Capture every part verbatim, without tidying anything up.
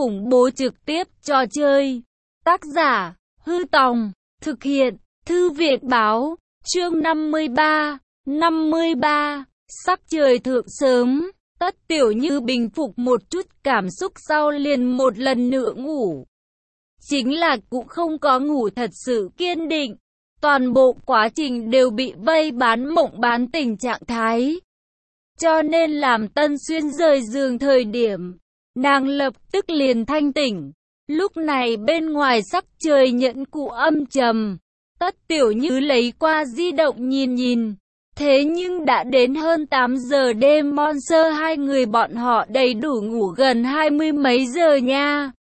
khủng bố trực tiếp trò chơi. Tác giả, Hư Tòng, thực hiện, Thư viện Báo, chương năm mươi ba, năm mươi ba, sắc trời thượng sớm, Tất Tiểu Như bình phục một chút cảm xúc sau liền một lần nữa ngủ. Chính là cũng không có ngủ thật sự kiên định, toàn bộ quá trình đều bị vây bán mộng bán tình trạng thái. Cho nên làm Tân Xuyên rời giường thời điểm, nàng lập tức liền thanh tỉnh. Lúc này bên ngoài sắc trời nhẫn cụ âm trầm, Tất Tiểu Như lấy qua di động nhìn nhìn. Thế nhưng đã đến hơn tám giờ đêm, Monster hai người bọn họ đầy đủ ngủ gần hai mươi mấy giờ nha.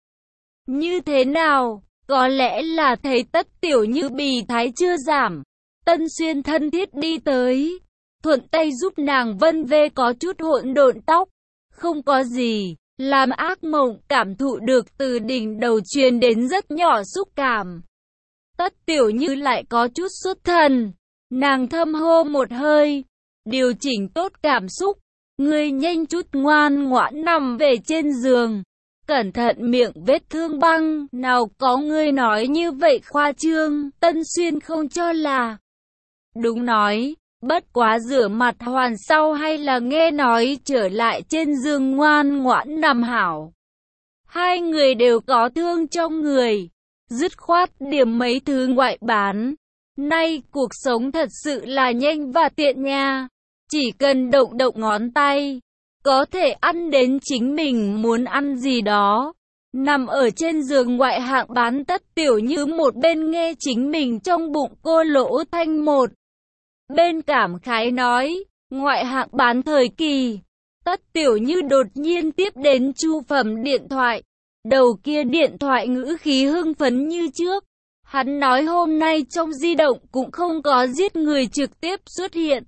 Như thế nào? Có lẽ là thấy Tất Tiểu Như bì thái chưa giảm. Tân Xuyên thân thiết đi tới, thuận tay giúp nàng vân vê có chút hỗn độn tóc. Không có gì, làm ác mộng cảm thụ được từ đỉnh đầu truyền đến rất nhỏ xúc cảm. Tất Tiểu Như lại có chút xuất thần, nàng thâm hô một hơi, điều chỉnh tốt cảm xúc, ngươi nhanh chút ngoan ngoãn nằm về trên giường. Cẩn thận miệng vết thương băng, nào có ngươi nói như vậy khoa trương. Tân Xuyên không cho là đúng nói, bất quá rửa mặt hoàn sau hay là nghe nói trở lại trên giường ngoan ngoãn nằm hảo. Hai người đều có thương trong người, dứt khoát điểm mấy thứ ngoại bán. Nay cuộc sống thật sự là nhanh và tiện nha, chỉ cần động động ngón tay, có thể ăn đến chính mình muốn ăn gì đó. Nằm ở trên giường ngoại hạng bán, Tất Tiểu Như một bên nghe chính mình trong bụng cô lỗ thanh một bên cảm khái nói, ngoại hạng bán thời kỳ. Tất Tiểu Như đột nhiên tiếp đến Chu Phẩm điện thoại, đầu kia điện thoại ngữ khí hưng phấn như trước. Hắn nói hôm nay trong di động cũng không có giết người trực tiếp xuất hiện.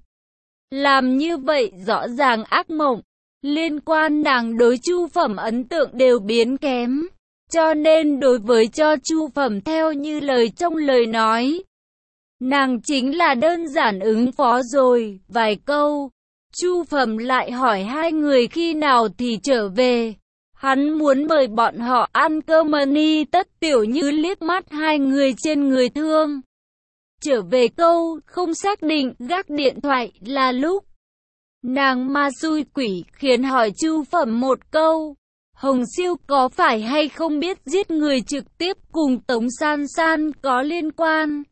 Làm như vậy rõ ràng ác mộng, liên quan nàng đối Chu Phẩm ấn tượng đều biến kém. Cho nên đối với cho Chu Phẩm theo như lời trong lời nói, nàng chính là đơn giản ứng phó rồi, vài câu. Chu Phẩm lại hỏi hai người khi nào thì trở về. Hắn muốn mời bọn họ ăn cơm mani. Tất Tiểu Như liếc mắt hai người trên người thương. Trở về câu, không xác định, gác điện thoại là lúc nàng ma xui quỷ khiến hỏi Chu Phẩm một câu. Hồng Siêu có phải hay không biết giết người trực tiếp cùng Tống San San có liên quan?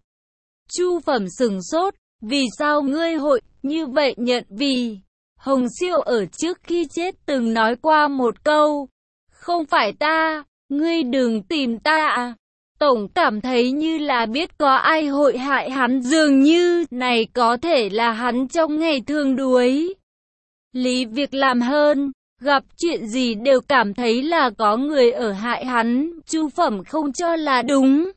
Chu Phẩm sừng sốt, vì sao ngươi hội như vậy nhận? Vì Hồng Siêu ở trước khi chết từng nói qua một câu, không phải ta, ngươi đừng tìm ta à. Tổng cảm thấy như là biết có ai hội hại hắn, dường như này có thể là hắn trong ngày thường đuối lý việc làm hơn, gặp chuyện gì đều cảm thấy là có người ở hại hắn. Chu Phẩm không cho là đúng.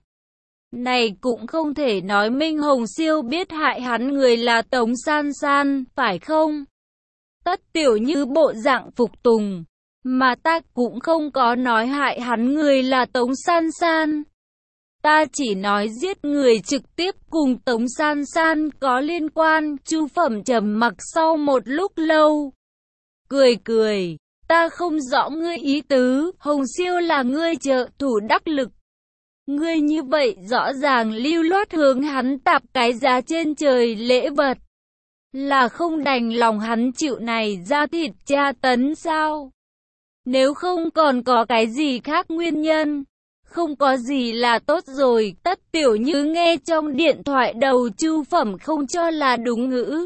Này cũng không thể nói Minh Hồng Siêu biết hại hắn người là Tống San San, phải không? Tất Tiểu Như bộ dạng phục tùng, mà ta cũng không có nói hại hắn người là Tống San San. Ta chỉ nói giết người trực tiếp cùng Tống San San có liên quan. Chu Phẩm trầm mặc sau một lúc lâu, cười cười, ta không rõ ngươi ý tứ. Hồng Siêu là ngươi trợ thủ đắc lực, ngươi như vậy rõ ràng lưu loát hướng hắn tạp cái giá trên trời lễ vật, là không đành lòng hắn chịu này ra thịt tra tấn sao? Nếu không còn có cái gì khác nguyên nhân, không có gì là tốt rồi. Tất Tiểu Như nghe trong điện thoại đầu Chu Phẩm không cho là đúng ngữ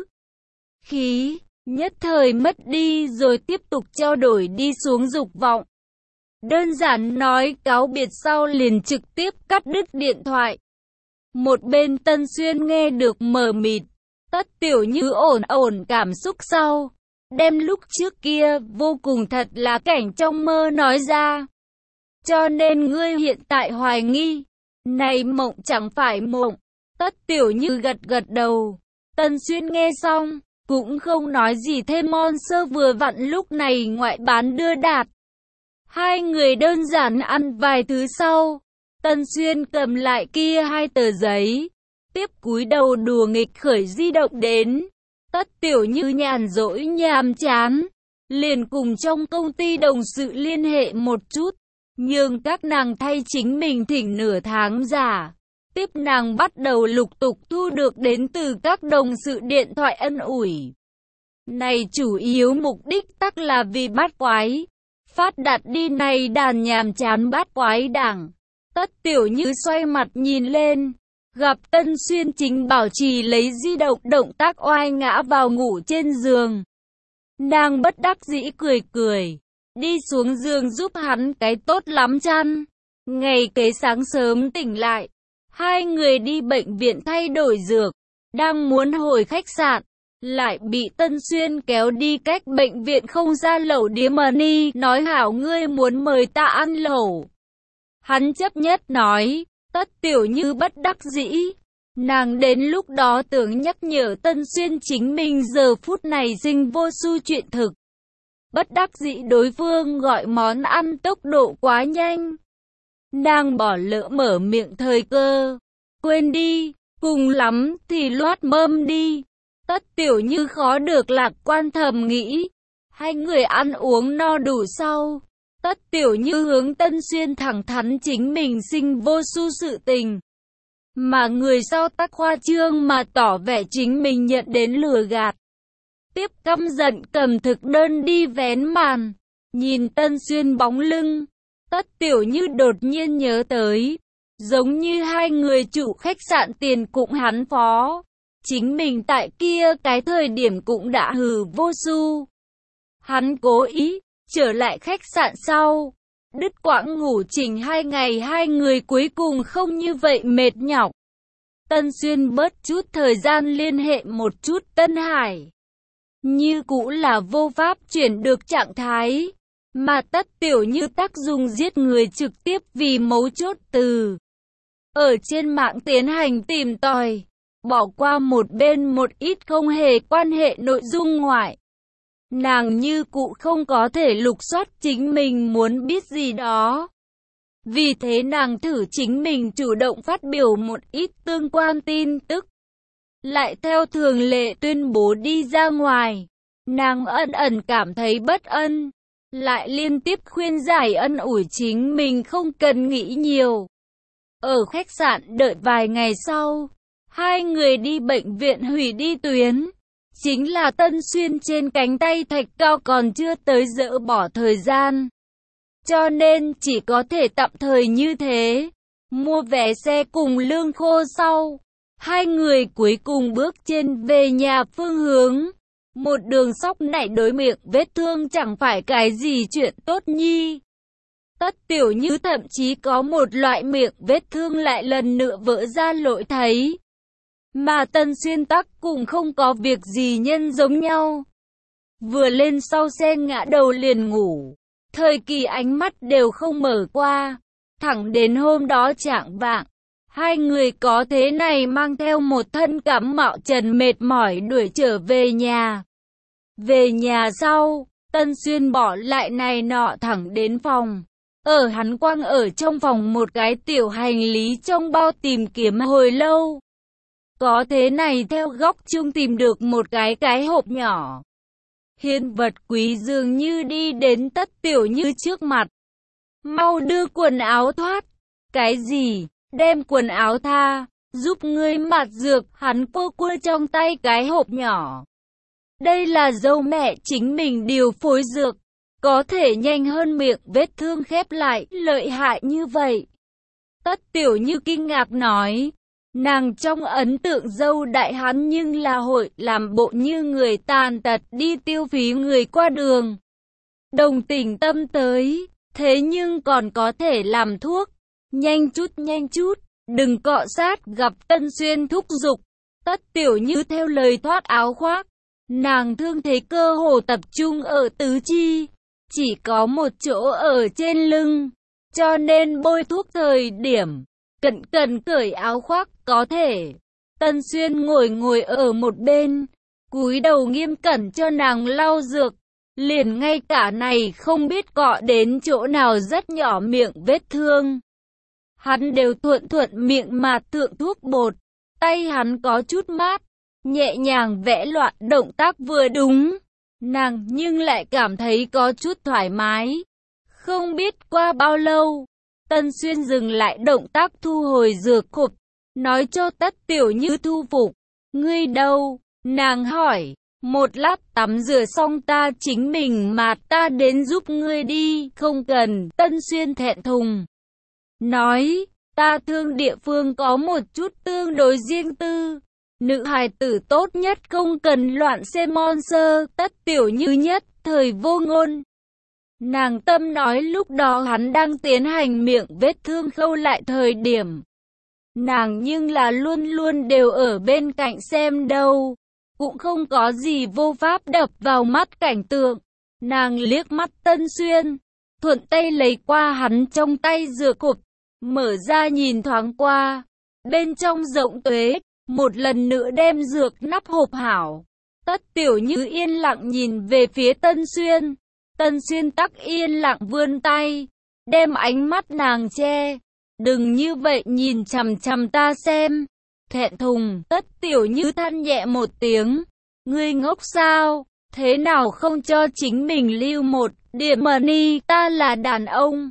khí, nhất thời mất đi rồi tiếp tục trao đổi đi xuống dục vọng. Đơn giản nói cáo biệt sau liền trực tiếp cắt đứt điện thoại. Một bên Tân Xuyên nghe được mờ mịt, Tất Tiểu Như ổn ổn cảm xúc sau, đem lúc trước kia vô cùng thật là cảnh trong mơ nói ra. Cho nên ngươi hiện tại hoài nghi, này mộng chẳng phải mộng. Tất Tiểu Như gật gật đầu. Tân Xuyên nghe xong, cũng không nói gì thêm. Monster vừa vặn lúc này ngoại bán đưa đạt. Hai người đơn giản ăn vài thứ sau, Tân Xuyên cầm lại kia hai tờ giấy, tiếp cúi đầu đùa nghịch khởi di động đến. Tất Tiểu Như nhàn rỗi nhàm chán, liền cùng trong công ty đồng sự liên hệ một chút. nhưng các nàng thay chính mình thỉnh nửa tháng giả. Tiếp nàng bắt đầu lục tục thu được đến từ các đồng sự điện thoại ân ủi. Này chủ yếu mục đích tắc là vì bát quái. Phát đạt đi này đàn nhàm chán bát quái đảng. Tất Tiểu Như xoay mặt nhìn lên, gặp Tân Xuyên chính bảo trì lấy di động động tác oai ngã vào ngủ trên giường. Nàng bất đắc dĩ cười cười, đi xuống giường giúp hắn cái tốt lắm chăn. Ngày kế sáng sớm tỉnh lại, hai người đi bệnh viện thay đổi dược, đang muốn hồi khách sạn, lại bị Tân Xuyên kéo đi cách bệnh viện không ra lẩu điếm Money, nói hảo ngươi muốn mời ta ăn lẩu. Hắn chấp nhất nói, Tất Tiểu Như bất đắc dĩ. Nàng đến lúc đó tưởng nhắc nhở Tân Xuyên chính mình giờ phút này dinh vô su chuyện thực. Bất đắc dĩ đối phương gọi món ăn tốc độ quá nhanh. Nàng bỏ lỡ mở miệng thời cơ. Quên đi, cùng lắm thì loát mâm đi. Tất Tiểu Như khó được lạc quan thầm nghĩ. Hai người ăn uống no đủ sau. Tất Tiểu Như hướng Tân Xuyên thẳng thắn chính mình sinh vô su sự tình. Mà người sau tắc khoa trương mà tỏ vẻ chính mình nhận đến lừa gạt. Tiếp căm giận cầm thực đơn đi vén màn. Nhìn Tân Xuyên bóng lưng. Tất Tiểu Như đột nhiên nhớ tới. Giống như hai người chủ khách sạn tiền cũng hắn phó. Chính mình tại kia cái thời điểm cũng đã hừ vô su. Hắn cố ý, trở lại khách sạn sau. Đứt quãng ngủ chỉnh hai ngày hai người cuối cùng không như vậy mệt nhọc. Tân Xuyên bớt chút thời gian liên hệ một chút Tân Hải. Như cũ là vô pháp chuyển được trạng thái. Mà Tất Tiểu Như tác dùng giết người trực tiếp vì mấu chốt từ. Ở trên mạng tiến hành tìm tòi. Bỏ qua một bên một ít không hề quan hệ nội dung ngoại. Nàng như cũ không có thể lục soát chính mình muốn biết gì đó. Vì thế nàng thử chính mình chủ động phát biểu một ít tương quan tin tức. Lại theo thường lệ tuyên bố đi ra ngoài. Nàng ẩn ẩn cảm thấy bất ân. Lại liên tiếp khuyên giải ân ủi chính mình không cần nghĩ nhiều. Ở khách sạn đợi vài ngày sau. Hai người đi bệnh viện hủy đi tuyến. Chính là Tân Xuyên trên cánh tay thạch cao còn chưa tới dỡ bỏ thời gian. Cho nên chỉ có thể tạm thời như thế. Mua vé xe cùng lương khô sau. Hai người cuối cùng bước trên về nhà phương hướng. Một đường sóc nảy đối miệng vết thương chẳng phải cái gì chuyện tốt nhi. Tất Tiểu Như thậm chí có một loại miệng vết thương lại lần nữa vỡ ra lỗi thấy. Mà Tân Xuyên tắc cũng không có việc gì nhân giống nhau. Vừa lên sau xe ngã đầu liền ngủ. Thời kỳ ánh mắt đều không mở qua. Thẳng đến hôm đó chạng vạng. Hai người có thế này mang theo một thân cảm mạo trần mệt mỏi đuổi trở về nhà. Về nhà sau, Tân Xuyên bỏ lại này nọ thẳng đến phòng. Ở hắn quăng ở trong phòng một cái tiểu hành lý trong bao tìm kiếm hồi lâu. Có thế này theo góc chung tìm được một cái cái hộp nhỏ. Hiện vật quý dường như đi đến Tất Tiểu Như trước mặt. Mau đưa quần áo thoát. Cái gì? Đem quần áo tha. Giúp ngươi mạt dược. Hắn cô cua trong tay cái hộp nhỏ. Đây là dâu mẹ chính mình điều phối dược. Có thể nhanh hơn miệng vết thương khép lại. Lợi hại như vậy. Tất Tiểu Như kinh ngạc nói. Nàng trong ấn tượng dâu đại hắn nhưng là hội làm bộ như người tàn tật đi tiêu phí người qua đường. Đồng tình tâm tới, thế nhưng còn có thể làm thuốc. Nhanh chút nhanh chút, đừng cọ sát gặp Tân Xuyên thúc giục. Tất Tiểu Như theo lời thoát áo khoác. Nàng thương thế cơ hồ tập trung ở tứ chi, chỉ có một chỗ ở trên lưng. Cho nên bôi thuốc thời điểm cẩn cẩn cởi áo khoác có thể. Tân Xuyên ngồi ngồi ở một bên, cúi đầu nghiêm cẩn cho nàng lau dược. Liền ngay cả này không biết cọ đến chỗ nào rất nhỏ miệng vết thương. Hắn đều thuận thuận miệng mà thượng thuốc bột. Tay hắn có chút mát, nhẹ nhàng vẽ loạn động tác vừa đúng. Nàng nhưng lại cảm thấy có chút thoải mái. Không biết qua bao lâu, Tân Xuyên dừng lại động tác thu hồi dược hộp, nói cho Tất Tiểu Như thu phục. Ngươi đâu? Nàng hỏi. Một lát tắm rửa xong ta chính mình mà ta đến giúp ngươi đi. Không cần. Tân Xuyên thẹn thùng nói, ta thương địa phương có một chút tương đối riêng tư. Nữ hài tử tốt nhất không cần loạn xem monster. Tất Tiểu Như nhất thời vô ngôn. Nàng tâm nói lúc đó hắn đang tiến hành miệng vết thương khâu lại thời điểm. Nàng nhưng là luôn luôn đều ở bên cạnh xem đâu. Cũng không có gì vô pháp đập vào mắt cảnh tượng. Nàng liếc mắt Tân Xuyên, thuận tay lấy qua hắn trong tay dược hộp, mở ra nhìn thoáng qua. Bên trong rộng tuế, một lần nữa đem dược nắp hộp hảo. Tất Tiểu Như yên lặng nhìn về phía Tân Xuyên. Tân Xuyên tắc yên lặng vươn tay, đem ánh mắt nàng che. Đừng như vậy nhìn chằm chằm ta xem. Thẹn thùng, Tất Tiểu Như than nhẹ một tiếng. Ngươi ngốc sao? Thế nào không cho chính mình lưu một điểm money? Ta là đàn ông.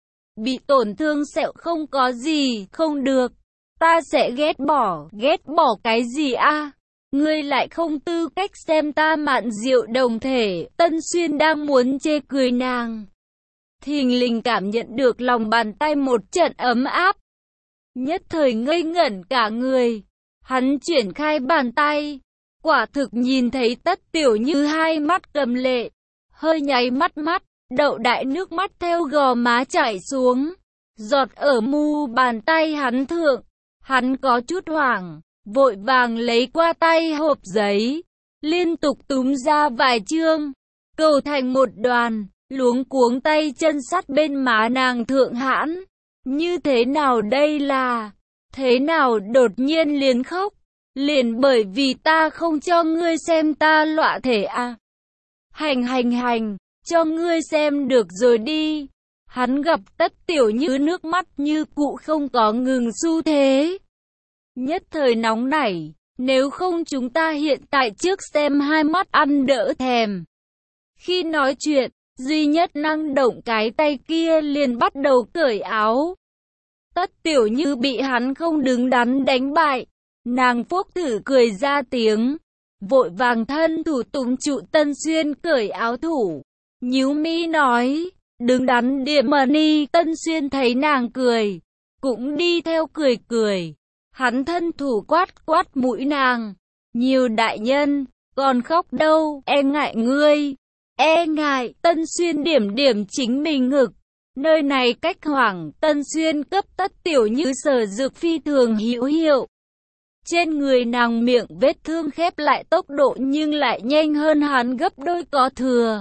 Bị tổn thương sẹo không có gì, không được. Ta sẽ ghét bỏ, ghét bỏ cái gì a? À? Ngươi lại không tư cách xem ta mạn rượu đồng thể. Tân Xuyên đang muốn chê cười nàng, thình lình cảm nhận được lòng bàn tay một trận ấm áp. Nhất thời ngây ngẩn cả người. Hắn chuyển khai bàn tay, quả thực nhìn thấy Tất Tiểu Như hai mắt cầm lệ, hơi nháy mắt mắt, đậu đại nước mắt theo gò má chảy xuống, giọt ở mu bàn tay hắn thượng. Hắn có chút hoảng, vội vàng lấy qua tay hộp giấy, liên tục túm ra vài chương, cầu thành một đoàn, luống cuống tay chân sắt bên má nàng thượng hãn. Như thế nào đây là? Thế nào đột nhiên liền khóc? Liền bởi vì ta không cho ngươi xem ta lọa thể à? Hành hành hành, cho ngươi xem được rồi đi. Hắn gặp Tất Tiểu Như nước mắt như cụ không có ngừng xu thế. Nhất thời nóng nảy, nếu không chúng ta hiện tại trước xem hai mắt ăn đỡ thèm. Khi nói chuyện, duy nhất năng động cái tay kia liền bắt đầu cởi áo. Tất Tiểu Như bị hắn không đứng đắn đánh bại. Nàng phốc thử cười ra tiếng, vội vàng thân thủ túm trụ Tân Xuyên cởi áo thủ. Nhíu mi nói, đứng đắn điểm money. Tân Xuyên thấy nàng cười, cũng đi theo cười cười. Hắn thân thủ quát quát mũi nàng. Nhiều đại nhân, còn khóc đâu, e ngại ngươi. E ngại. Tân Xuyên điểm điểm chính mình ngực. Nơi này cách hoảng. Tân Xuyên cấp Tất Tiểu Như sở dược phi thường hữu hiệu. Trên người nàng miệng vết thương khép lại tốc độ nhưng lại nhanh hơn hắn gấp đôi có thừa.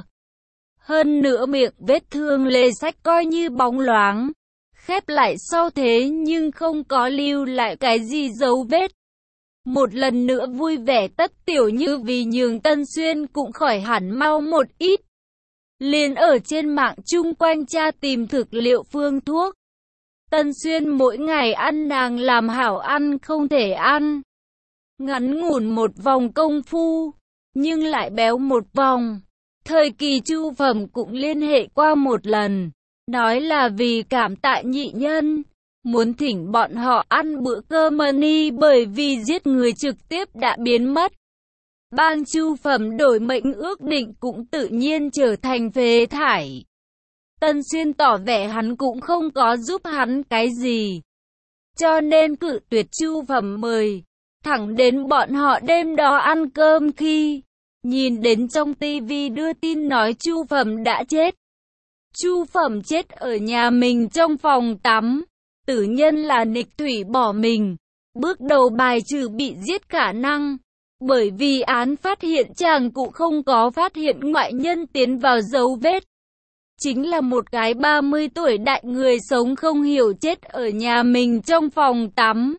Hơn nữa miệng vết thương lê sách coi như bóng loáng, khép lại sau thế nhưng không có lưu lại cái gì dấu vết. Một lần nữa vui vẻ Tất Tiểu Như vì nhường Tân Xuyên cũng khỏi hẳn mau một ít. Liền ở trên mạng chung quanh tra tìm thực liệu phương thuốc. Tân Xuyên mỗi ngày ăn nàng làm hảo ăn không thể ăn. Ngắn ngủn một vòng công phu, nhưng lại béo một vòng. Thời kỳ Chu Phẩm cũng liên hệ qua một lần, nói là vì cảm tạ nhị nhân, muốn thỉnh bọn họ ăn bữa cơm money bởi vì giết người trực tiếp đã biến mất. Bang Chu Phẩm đổi mệnh ước định cũng tự nhiên trở thành phế thải. Tân Xuyên tỏ vẻ hắn cũng không có giúp hắn cái gì, cho nên cự tuyệt Chu Phẩm mời. Thẳng đến bọn họ đêm đó ăn cơm khi nhìn đến trong tivi đưa tin nói Chu Phẩm đã chết. Chu Phẩm chết ở nhà mình trong phòng tắm. Tử nhân là Nịch Thủy bỏ mình. Bước đầu bài trừ bị giết khả năng. Bởi vì án phát hiện chàng cụ không có phát hiện ngoại nhân tiến vào dấu vết. Chính là một cái ba mươi tuổi đại người sống không hiểu chết ở nhà mình trong phòng tắm.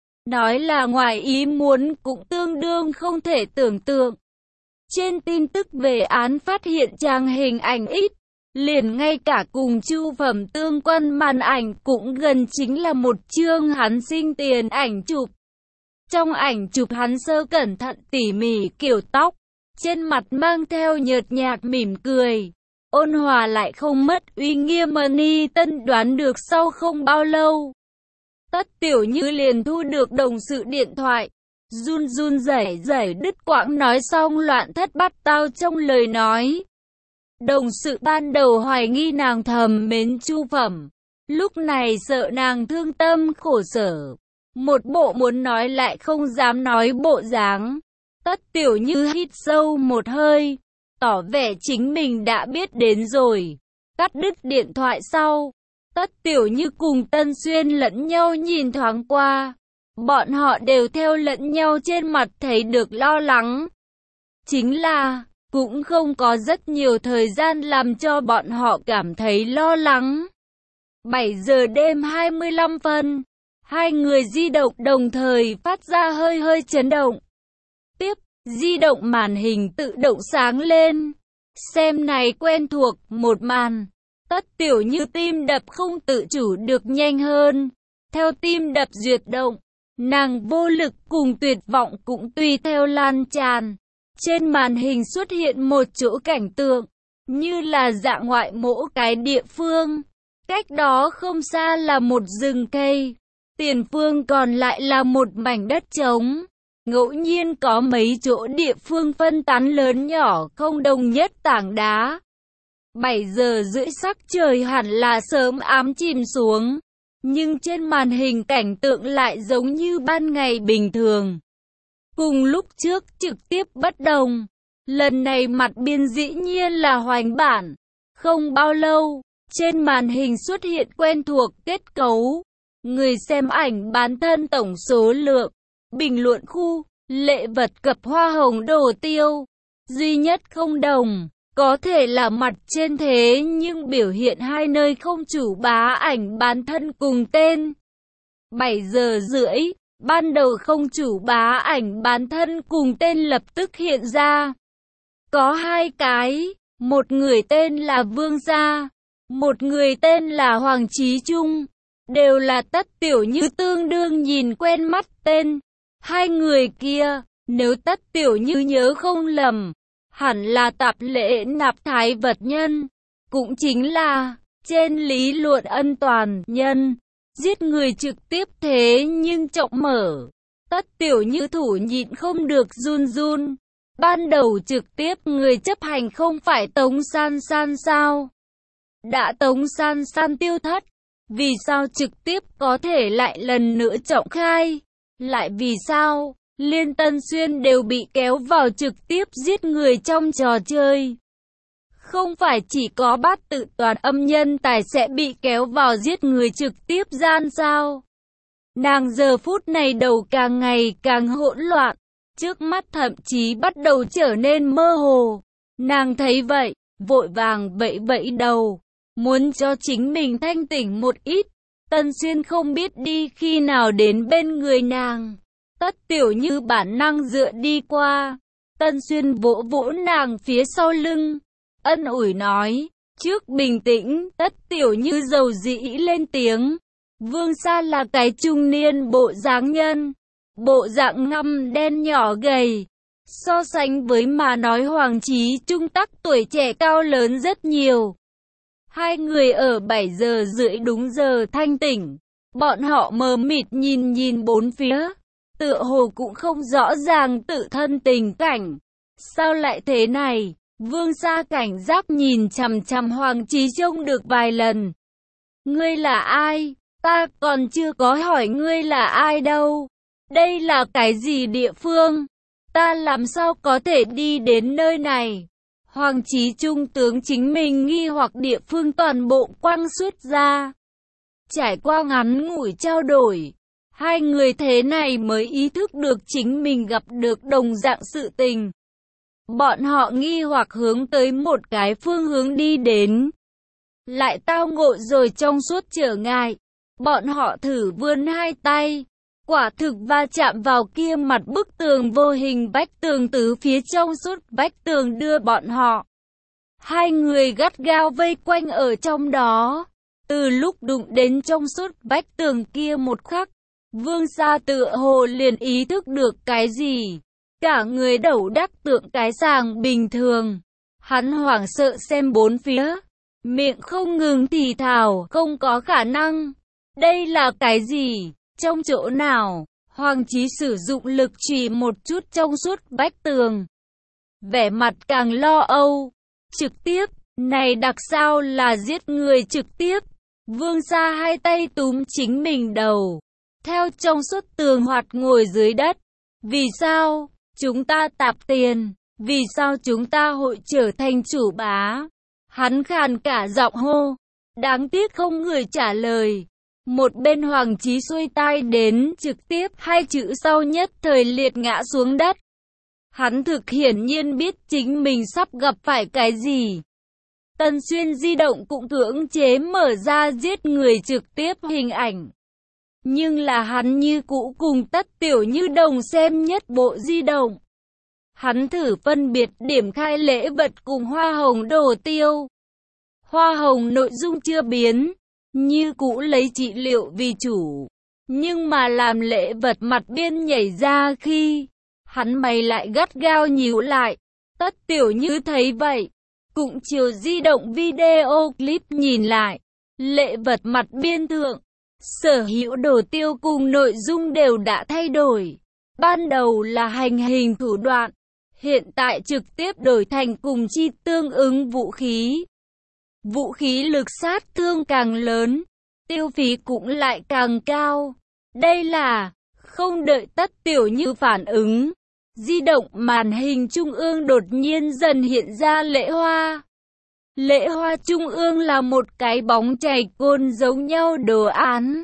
Nói là ngoài ý muốn cũng tương đương không thể tưởng tượng. Trên tin tức về án phát hiện chàng hình ảnh ít, liền ngay cả cùng Chu Phẩm tương quan màn ảnh cũng gần chính là một chương hắn sinh tiền ảnh chụp. Trong ảnh chụp hắn sơ cẩn thận tỉ mỉ kiểu tóc, trên mặt mang theo nhợt nhạt mỉm cười. ôn hòa lại không mất uy nghiêm. Ni Tân đoán được sau không bao lâu, Tất Tiểu Như liền thu được đồng sự điện thoại, run run rẩy rẩy đứt quãng nói xong loạn thất bát tao trong lời nói. Đồng sự ban đầu hoài nghi nàng thầm mến Chu Phẩm, lúc này sợ nàng thương tâm khổ sở, một bộ muốn nói lại không dám nói bộ dáng. Tất Tiểu Như hít sâu một hơi, tỏ vẻ chính mình đã biết đến rồi. Cắt đứt điện thoại sau, Tất Tiểu Như cùng Tân Xuyên lẫn nhau nhìn thoáng qua. Bọn họ đều theo lẫn nhau trên mặt thấy được lo lắng. Chính là, cũng không có rất nhiều thời gian làm cho bọn họ cảm thấy lo lắng. bảy giờ đêm hai mươi lăm phân, hai người di động đồng thời phát ra hơi hơi chấn động. Tiếp, di động màn hình tự động sáng lên. Xem này quen thuộc, một màn. Tất Tiểu Như tim đập không tự chủ được nhanh hơn. Theo tim đập duyệt động, nàng vô lực cùng tuyệt vọng cũng tùy theo lan tràn. Trên màn hình xuất hiện một chỗ cảnh tượng, như là dạng ngoại mỗ cái địa phương. Cách đó không xa là một rừng cây, tiền phương còn lại là một mảnh đất trống. Ngẫu nhiên có mấy chỗ địa phương phân tán lớn nhỏ không đồng nhất tảng đá. bảy giờ rưỡi sắc trời hẳn là sớm ám chìm xuống, nhưng trên màn hình cảnh tượng lại giống như ban ngày bình thường. Cùng lúc trước trực tiếp bất đồng, lần này mặt biên dĩ nhiên là hoành bản. Không bao lâu, trên màn hình xuất hiện quen thuộc kết cấu. Người xem ảnh bán thân tổng số lượng, bình luận khu, lễ vật cập hoa hồng đồ tiêu. Duy nhất không đồng, có thể là mặt trên thế nhưng biểu hiện hai nơi không chủ bá ảnh bán thân cùng tên. bảy giờ rưỡi, ban đầu không chủ bá ảnh bán thân cùng tên lập tức hiện ra. Có hai cái, một người tên là Vương Gia, một người tên là Hoàng Chí Trung, đều là Tất Tiểu Như tương đương nhìn quen mắt tên. Hai người kia, nếu Tất Tiểu Như nhớ không lầm, hẳn là Tạp Lễ Nạp Thái Vật Nhân, cũng chính là, trên lý luận ân toàn nhân, giết người trực tiếp thế nhưng trọng mở. Tất Tiểu Như thủ nhịn không được run run. Ban đầu trực tiếp người chấp hành không phải Tống San San sao? Đã Tống San San tiêu thất, vì sao trực tiếp có thể lại lần nữa trọng khai? Lại vì sao, Liên Tân Xuyên đều bị kéo vào trực tiếp giết người trong trò chơi? Không phải chỉ có Bát Tự Toàn âm nhân tài sẽ bị kéo vào giết người trực tiếp gian sao? Nàng giờ phút này đầu càng ngày càng hỗn loạn, trước mắt thậm chí bắt đầu trở nên mơ hồ. Nàng thấy vậy, vội vàng vẫy vẫy đầu, muốn cho chính mình thanh tỉnh một ít. Tân Xuyên không biết đi khi nào đến bên người nàng. Tất Tiểu Như bản năng dựa đi qua. Tân Xuyên vỗ vỗ nàng phía sau lưng, ân ủi nói, trước bình tĩnh. Tất Tiểu Như dầu dĩ lên tiếng. Vương Sa là cái trung niên bộ dáng nhân, bộ dạng ngăm đen nhỏ gầy. So sánh với mà nói Hoàng Chí Trung tắc tuổi trẻ cao lớn rất nhiều. Hai người ở bảy giờ rưỡi đúng giờ thanh tỉnh. Bọn họ mờ mịt nhìn nhìn bốn phía, tựa hồ cũng không rõ ràng tự thân tình cảnh. Sao lại thế này? Vương Sa cảnh giác nhìn chằm chằm Hoàng Chí Trung được vài lần. Ngươi là ai? Ta còn chưa có hỏi ngươi là ai đâu. Đây là cái gì địa phương? Ta làm sao có thể đi đến nơi này? Hoàng Chí Trung tướng chính mình nghi hoặc địa phương toàn bộ quăng xuất ra. Trải qua ngắn ngủi trao đổi, hai người thế này mới ý thức được chính mình gặp được đồng dạng sự tình. Bọn họ nghi hoặc hướng tới một cái phương hướng đi đến, lại tao ngộ rồi trong suốt trở ngại. Bọn họ thử vươn hai tay, quả thực va chạm vào kia mặt bức tường vô hình, vách tường từ phía trong suốt vách tường đưa bọn họ. Hai người gắt gao vây quanh ở trong đó. Từ lúc đụng đến trong suốt vách tường kia một khắc, Vương Sa tựa hồ liền ý thức được cái gì. Cả người đầu đắc tượng cái sàng bình thường. Hắn hoảng sợ xem bốn phía, miệng không ngừng thì thào, không có khả năng. Đây là cái gì? Trong chỗ nào? Hoàng Chí sử dụng lực chỉ một chút trong suốt vách tường. Vẻ mặt càng lo âu. Trực tiếp, này đặc sao là giết người trực tiếp. Vương Sa hai tay túm chính mình đầu. Theo trong suốt tường hoạt ngồi dưới đất. Vì sao? Chúng ta tạp tiền. Vì sao chúng ta hội trở thành chủ bá? Hắn khàn cả giọng hô. Đáng tiếc không người trả lời. Một bên Hoàng Chí xuôi tai đến trực tiếp hai chữ sau nhất thời liệt ngã xuống đất. Hắn thực hiển nhiên biết chính mình sắp gặp phải cái gì. Tần Xuyên di động cũng cưỡng chế mở ra giết người trực tiếp hình ảnh. Nhưng là hắn như cũ cùng Tất Tiểu Như đồng xem nhất bộ di động. Hắn thử phân biệt điểm khai lễ vật cùng hoa hồng đồ tiêu. Hoa hồng nội dung chưa biến, như cũ lấy trị liệu vì chủ. Nhưng mà làm lễ vật mặt biên nhảy ra khi hắn mày lại gắt gao nhíu lại. Tất Tiểu Như thấy vậy, cũng chiều di động video clip nhìn lại. Lễ vật mặt biên thượng, sở hữu đồ tiêu cùng nội dung đều đã thay đổi. Ban đầu là hành hình thủ đoạn, hiện tại trực tiếp đổi thành cùng chi tương ứng vũ khí. Vũ khí lực sát thương càng lớn, tiêu phí cũng lại càng cao. Đây là, không đợi Tất Tiểu Như phản ứng, di động màn hình trung ương đột nhiên dần hiện ra lễ hoa. Lễ hoa trung ương là một cái bóng chày côn giống nhau đồ án.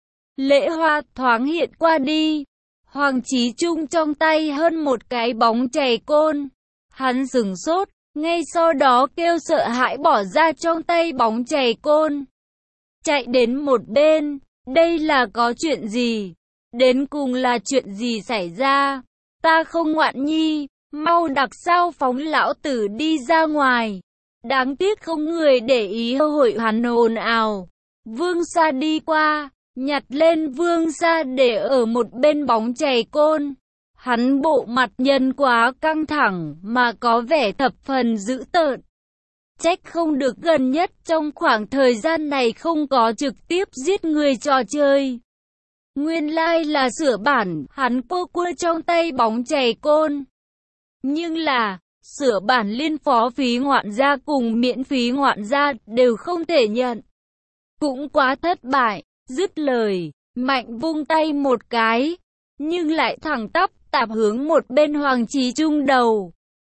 Lễ hoa thoáng hiện qua đi. Hoàng Chí Trung trong tay hơn một cái bóng chày côn. Hắn sửng sốt, ngay sau đó kêu sợ hãi bỏ ra trong tay bóng chày côn. Chạy đến một bên, đây là có chuyện gì? Đến cùng là chuyện gì xảy ra? Ta không ngoạn nhi, mau đặc sao phóng lão tử đi ra ngoài. Đáng tiếc không người để ý hội hắn ồn ào. Vương Sa đi qua, nhặt lên Vương Sa để ở một bên bóng chày côn. Hắn bộ mặt nhân quá căng thẳng mà có vẻ thập phần dữ tợn. Trách không được gần nhất trong khoảng thời gian này không có trực tiếp giết người trò chơi. Nguyên lai là sửa bản, hắn cô cua trong tay bóng chày côn. Nhưng là, sửa bản liên phó phí ngoạn gia cùng miễn phí ngoạn gia đều không thể nhận. Cũng quá thất bại, dứt lời, mạnh vung tay một cái, nhưng lại thẳng tắp tạp hướng một bên Hoàng Chí Trung đầu.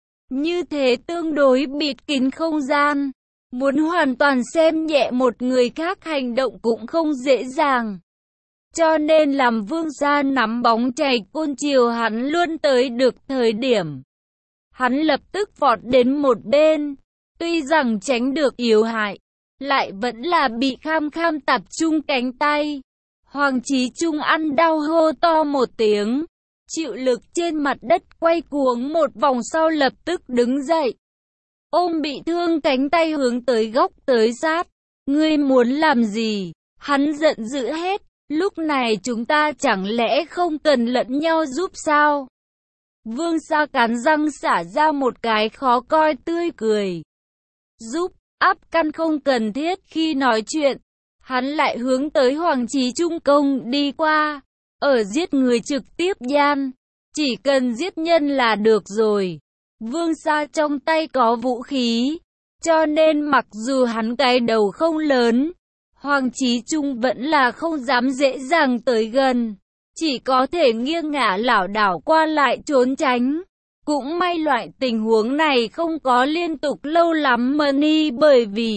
Như thế tương đối bịt kín không gian, muốn hoàn toàn xem nhẹ một người khác hành động cũng không dễ dàng. Cho nên làm Vương Sa nắm bóng chày côn chiều hắn luôn tới được thời điểm. Hắn lập tức vọt đến một bên, tuy rằng tránh được yếu hại, lại vẫn là bị kham kham tập trung cánh tay. Hoàng Chí Trung ăn đau hô to một tiếng, chịu lực trên mặt đất quay cuống một vòng sau lập tức đứng dậy. Ôm bị thương cánh tay hướng tới góc tới sát. Ngươi muốn làm gì? Hắn giận dữ hết. Lúc này chúng ta chẳng lẽ không cần lẫn nhau giúp sao? Vương Sa cắn răng xả ra một cái khó coi tươi cười. Giúp, áp căn không cần thiết khi nói chuyện. Hắn lại hướng tới Hoàng Chí Trung công đi qua. Ở giết người trực tiếp gian, chỉ cần giết nhân là được rồi. Vương Sa trong tay có vũ khí, cho nên mặc dù hắn cái đầu không lớn, Hoàng Chí Trung vẫn là không dám dễ dàng tới gần, chỉ có thể nghiêng ngả lảo đảo qua lại trốn tránh. Cũng may loại tình huống này không có liên tục lâu lắm mà ni, bởi vì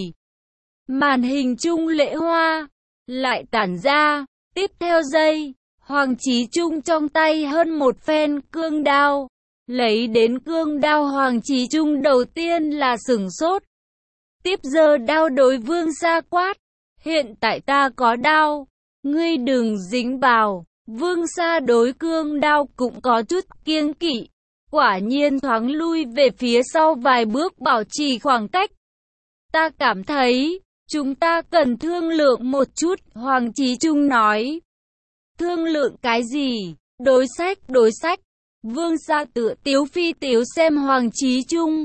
màn hình chung lễ hoa lại tản ra. Tiếp theo giây, Hoàng Chí Trung trong tay hơn một phen cương đao. Lấy đến cương đao, Hoàng Chí Trung đầu tiên là sửng sốt. Tiếp giờ đao đối Vương Sa quát. Hiện tại ta có đao, ngươi đừng dính vào. Vương Sa đối cương đao cũng có chút kiêng kỵ. Quả nhiên thoáng lui về phía sau vài bước bảo trì khoảng cách. Ta cảm thấy, chúng ta cần thương lượng một chút, Hoàng Chí Trung nói. Thương lượng cái gì? Đối sách, đối sách. Vương Sa tựa tiếu phi tiếu xem Hoàng Chí Trung.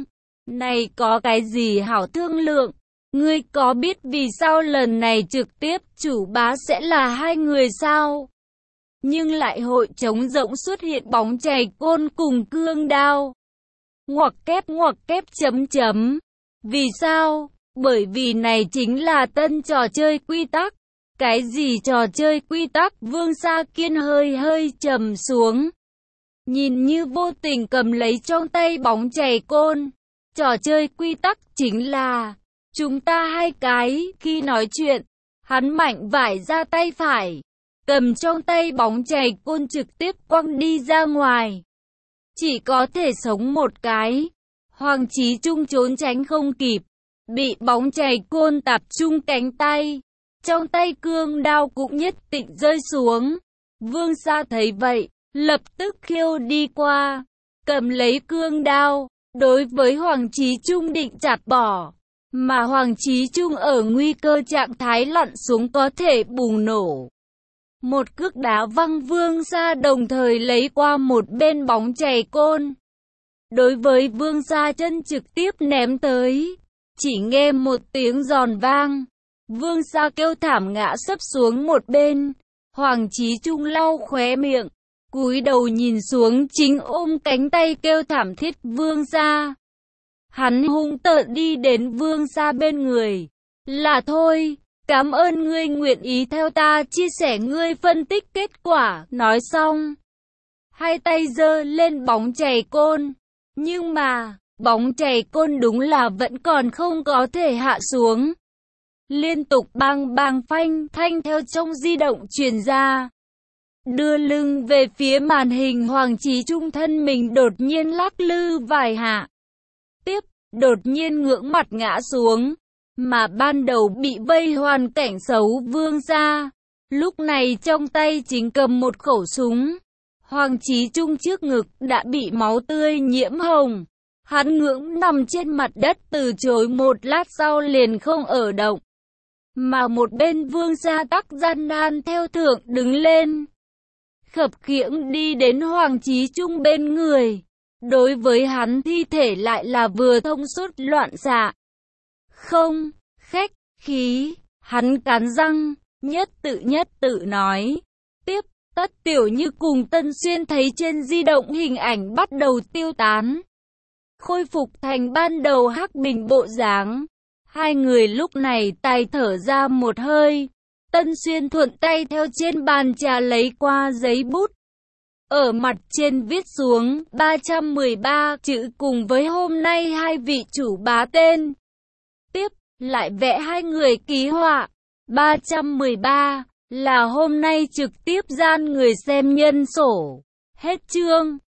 Này có cái gì hảo thương lượng? Ngươi có biết vì sao lần này trực tiếp chủ bá sẽ là hai người sao? Nhưng lại hội trống rỗng xuất hiện bóng chày côn cùng cương đao. Ngoặc kép ngoặc kép chấm chấm. Vì sao? Bởi vì này chính là tân trò chơi quy tắc. Cái gì trò chơi quy tắc? Vương Sa Kiên hơi hơi trầm xuống. Nhìn như vô tình cầm lấy trong tay bóng chày côn. Trò chơi quy tắc chính là chúng ta hai cái khi nói chuyện. Hắn mạnh vải ra tay phải. Cầm trong tay bóng chày côn trực tiếp quăng đi ra ngoài. Chỉ có thể sống một cái. Hoàng Chí Trung trốn tránh không kịp. Bị bóng chày côn tạp chung cánh tay. Trong tay cương đao cũng nhất định rơi xuống. Vương Sa thấy vậy, lập tức khiêu đi qua. Cầm lấy cương đao. Đối với Hoàng Chí Trung định chặt bỏ. Mà Hoàng Chí Trung ở nguy cơ trạng thái lặn xuống có thể bùng nổ. Một cước đá văng Vương Sa đồng thời lấy qua một bên bóng chày côn. Đối với Vương Sa chân trực tiếp ném tới. Chỉ nghe một tiếng giòn vang. Vương Sa kêu thảm ngã sấp xuống một bên. Hoàng Chí Trung lau khóe miệng. Cúi đầu nhìn xuống chính ôm cánh tay kêu thảm thiết Vương Sa. Hắn hung tợn đi đến Vương Sa bên người. Là thôi, cảm ơn ngươi nguyện ý theo ta chia sẻ ngươi phân tích kết quả. Nói xong, hai tay giơ lên bóng chày côn. Nhưng mà, bóng chày côn đúng là vẫn còn không có thể hạ xuống. Liên tục bang bang phanh thanh theo trong di động truyền ra. Đưa lưng về phía màn hình, Hoàng Chí Trung thân mình đột nhiên lắc lư vài hạ. Tiếp, đột nhiên ngưỡng mặt ngã xuống. Mà ban đầu bị vây hoàn cảnh xấu Vương Sa. Lúc này trong tay chính cầm một khẩu súng. Hoàng Chí Trung trước ngực đã bị máu tươi nhiễm hồng. Hắn ngưỡng nằm trên mặt đất từ chối một lát sau liền không ở động. Mà một bên Vương Sa tắc gian nan theo thượng đứng lên. Khập khiễng đi đến Hoàng Chí Trung bên người. Đối với hắn thi thể lại là vừa thông suốt loạn xạ. Không, khách khí, hắn cắn răng, nhất tự nhất tự nói. Tiếp, Tất Tiểu Như cùng Tân Xuyên thấy trên di động hình ảnh bắt đầu tiêu tán. Khôi phục thành ban đầu hắc bình bộ dáng. Hai người lúc này tài thở ra một hơi. Tân Xuyên thuận tay theo trên bàn trà lấy qua giấy bút. Ở mặt trên viết xuống ba trăm mười ba chữ cùng với hôm nay hai vị chủ bá tên. Tiếp, lại vẽ hai người ký họa. ba trăm mười ba là hôm nay trực tiếp gian người xem nhân sổ. Hết chương.